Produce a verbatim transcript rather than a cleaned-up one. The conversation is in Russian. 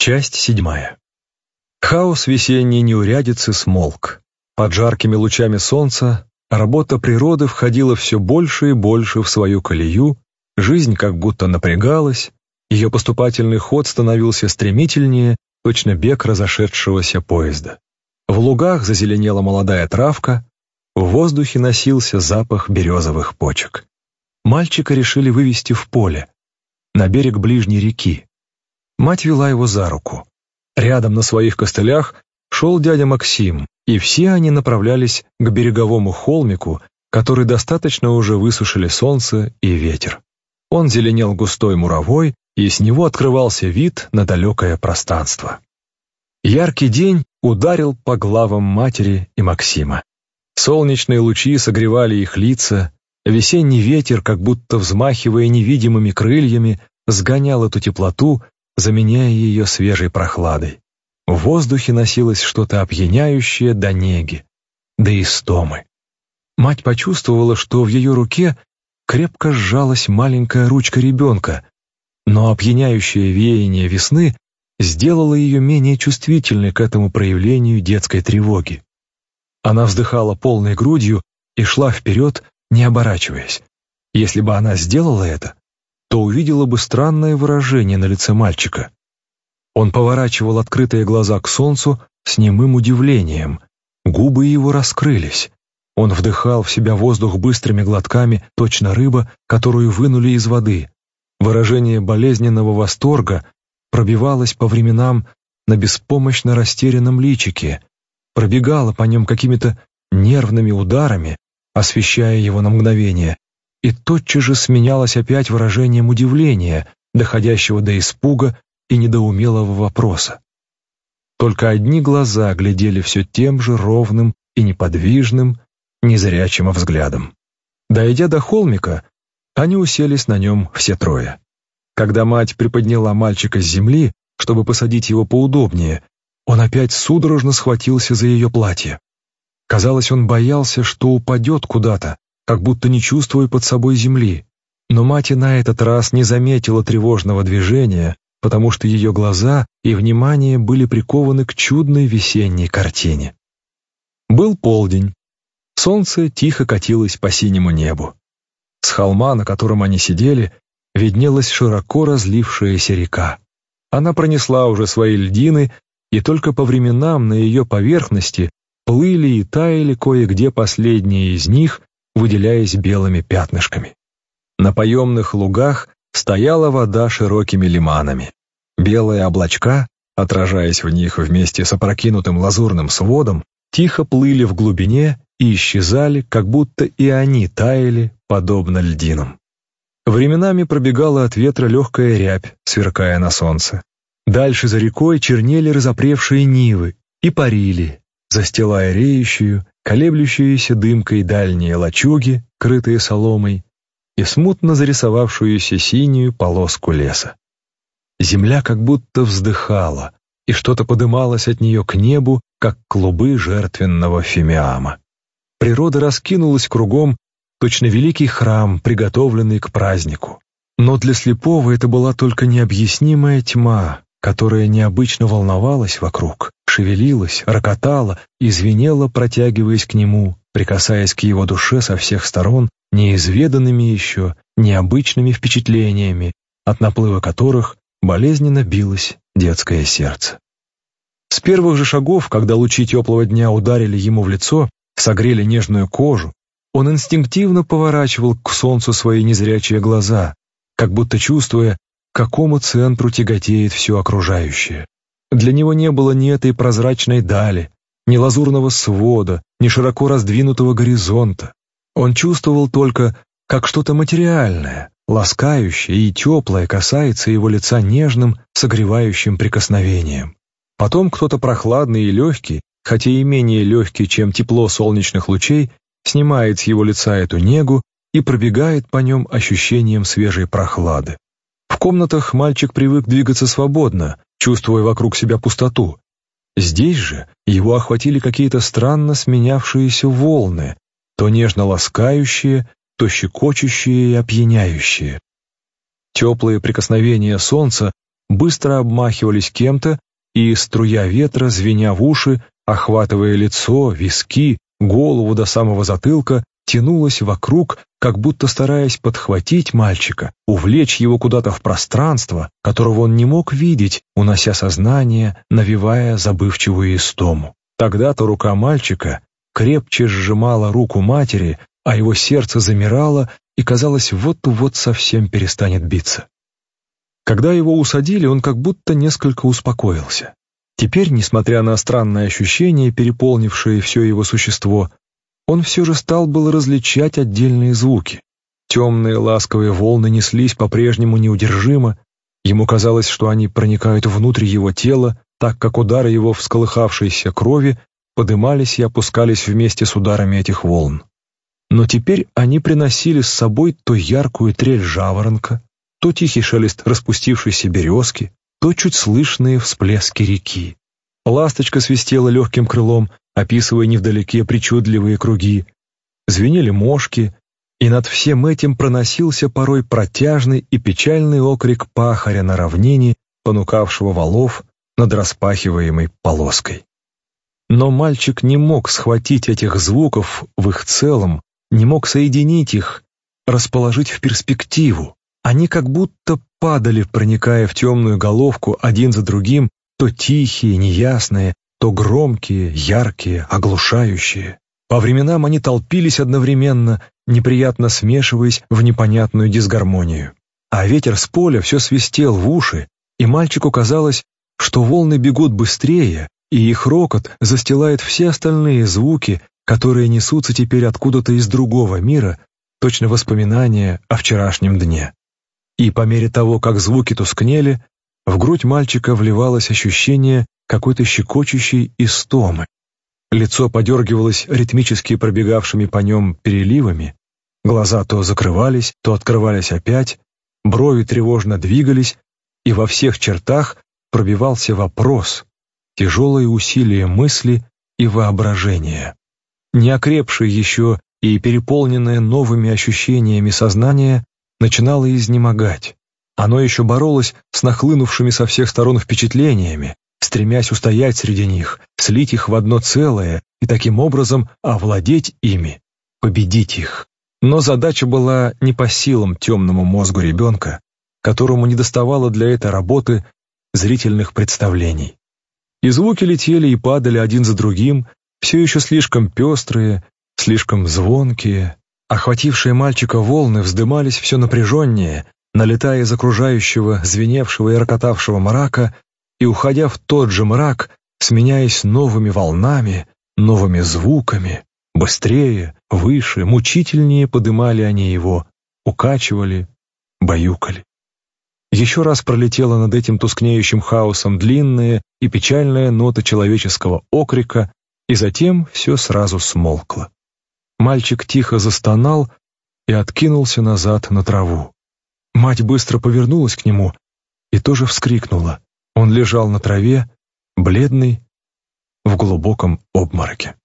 Часть седьмая. Хаос весенней неурядицы смолк. Под жаркими лучами солнца работа природы входила все больше и больше в свою колею, жизнь как будто напрягалась, ее поступательный ход становился стремительнее, точно бег разошедшегося поезда. В лугах зазеленела молодая травка, в воздухе носился запах березовых почек. Мальчика решили вывести в поле, на берег ближней реки. Мать вела его за руку. Рядом на своих костылях шел дядя Максим, и все они направлялись к береговому холмику, который достаточно уже высушили солнце и ветер. Он зеленел густой муровой, и с него открывался вид на далекое пространство. Яркий день ударил по главам матери и Максима. Солнечные лучи согревали их лица, весенний ветер, как будто взмахивая невидимыми крыльями, сгонял эту теплоту, заменяя ее свежей прохладой. В воздухе носилось что-то опьяняющее до неги, до истомы. Мать почувствовала, что в ее руке крепко сжалась маленькая ручка ребенка, но опьяняющее веяние весны сделало ее менее чувствительной к этому проявлению детской тревоги. Она вздыхала полной грудью и шла вперед, не оборачиваясь. Если бы она сделала это, то увидела бы странное выражение на лице мальчика. Он поворачивал открытые глаза к солнцу с немым удивлением. Губы его раскрылись. Он вдыхал в себя воздух быстрыми глотками, точно рыба, которую вынули из воды. Выражение болезненного восторга пробивалось по временам на беспомощно растерянном личике, пробегало по нем какими-то нервными ударами, освещая его на мгновение, и тотчас же сменялось опять выражением удивления, доходящего до испуга и недоумелого вопроса. Только одни глаза глядели все тем же ровным и неподвижным, незрячим взглядом. Дойдя до холмика, они уселись на нем все трое. Когда мать приподняла мальчика с земли, чтобы посадить его поудобнее, он опять судорожно схватился за ее платье. Казалось, он боялся, что упадет куда-то, как будто не чувствуя под собой земли. Но мать и на этот раз не заметила тревожного движения, потому что ее глаза и внимание были прикованы к чудной весенней картине. Был полдень. Солнце тихо катилось по синему небу. С холма, на котором они сидели, виднелась широко разлившаяся река. Она пронесла уже свои льдины, и только по временам на ее поверхности плыли и таяли кое-где последние из них, выделяясь белыми пятнышками. На поемных лугах стояла вода широкими лиманами. Белые облачка, отражаясь в них вместе с опрокинутым лазурным сводом, тихо плыли в глубине и исчезали, как будто и они таяли, подобно льдинам. Временами пробегала от ветра легкая рябь, сверкая на солнце. Дальше за рекой чернели разопревшие нивы и парили, застилая реющую, колеблющуюся дымкой дальние лачуги, крытые соломой, и смутно зарисовавшуюся синюю полоску леса. Земля как будто вздыхала, и что-то подымалось от нее к небу, как клубы жертвенного фимиама. Природа раскинулась кругом, точно великий храм, приготовленный к празднику. Но для слепого это была только необъяснимая тьма, которая необычно волновалась вокруг, шевелилась, рокотала и звенела, протягиваясь к нему, прикасаясь к его душе со всех сторон, неизведанными еще, необычными впечатлениями, от наплыва которых болезненно билось детское сердце. С первых же шагов, когда лучи теплого дня ударили ему в лицо, согрели нежную кожу, он инстинктивно поворачивал к солнцу свои незрячие глаза, как будто чувствуя, к какому центру тяготеет все окружающее. Для него не было ни этой прозрачной дали, ни лазурного свода, ни широко раздвинутого горизонта. Он чувствовал только, как что-то материальное, ласкающее и теплое касается его лица нежным, согревающим прикосновением. Потом кто-то прохладный и легкий, хотя и менее легкий, чем тепло солнечных лучей, снимает с его лица эту негу и пробегает по нем ощущением свежей прохлады. В комнатах мальчик привык двигаться свободно, чувствуя вокруг себя пустоту. Здесь же его охватили какие-то странно сменявшиеся волны, то нежно ласкающие, то щекочущие и опьяняющие. Теплые прикосновения солнца быстро обмахивались кем-то, и струя ветра, звеня в уши, охватывая лицо, виски, голову до самого затылка, тянулась вокруг, как будто стараясь подхватить мальчика, увлечь его куда-то в пространство, которого он не мог видеть, унося сознание, навевая забывчивую истому. Тогда-то рука мальчика крепче сжимала руку матери, а его сердце замирало и, казалось, вот-вот совсем перестанет биться. Когда его усадили, он как будто несколько успокоился. Теперь, несмотря на странное ощущение, переполнившее все его существо, он все же стал было различать отдельные звуки. Темные ласковые волны неслись по-прежнему неудержимо. Ему казалось, что они проникают внутрь его тела, так как удары его всколыхавшейся крови подымались и опускались вместе с ударами этих волн. Но теперь они приносили с собой то яркую трель жаворонка, то тихий шелест распустившейся березки, то чуть слышные всплески реки. Ласточка свистела легким крылом, описывая невдалеке причудливые круги. Звенели мошки, и над всем этим проносился порой протяжный и печальный окрик пахаря на равнине, понукавшего валов над распахиваемой полоской. Но мальчик не мог схватить этих звуков в их целом, не мог соединить их, расположить в перспективу. Они как будто падали, проникая в темную головку один за другим, то тихие, неясные, то громкие, яркие, оглушающие. По временам они толпились одновременно, неприятно смешиваясь в непонятную дисгармонию. А ветер с поля все свистел в уши, и мальчику казалось, что волны бегут быстрее, и их рокот застилает все остальные звуки, которые несутся теперь откуда-то из другого мира, точно воспоминания о вчерашнем дне. И по мере того, как звуки тускнели, в грудь мальчика вливалось ощущение какой-то щекочущей истомы. Лицо подергивалось ритмически пробегавшими по нем переливами, глаза то закрывались, то открывались опять, брови тревожно двигались, и во всех чертах пробивался вопрос, тяжелое усилие мысли и воображения. Неокрепшее еще и переполненное новыми ощущениями сознание начинало изнемогать. Оно еще боролось с нахлынувшими со всех сторон впечатлениями, стремясь устоять среди них, слить их в одно целое и таким образом овладеть ими, победить их. Но задача была не по силам темному мозгу ребенка, которому недоставало для этой работы зрительных представлений. И звуки летели и падали один за другим, все еще слишком пестрые, слишком звонкие. Охватившие мальчика волны вздымались все напряженнее, налетая из окружающего, звеневшего и рокотавшего мрака, и уходя в тот же мрак, сменяясь новыми волнами, новыми звуками, быстрее, выше, мучительнее подымали они его, укачивали, баюкали. Еще раз пролетела над этим тускнеющим хаосом длинная и печальная нота человеческого окрика, и затем все сразу смолкло. Мальчик тихо застонал и откинулся назад на траву. Мать быстро повернулась к нему и тоже вскрикнула. Он лежал на траве, бледный, в глубоком обмороке.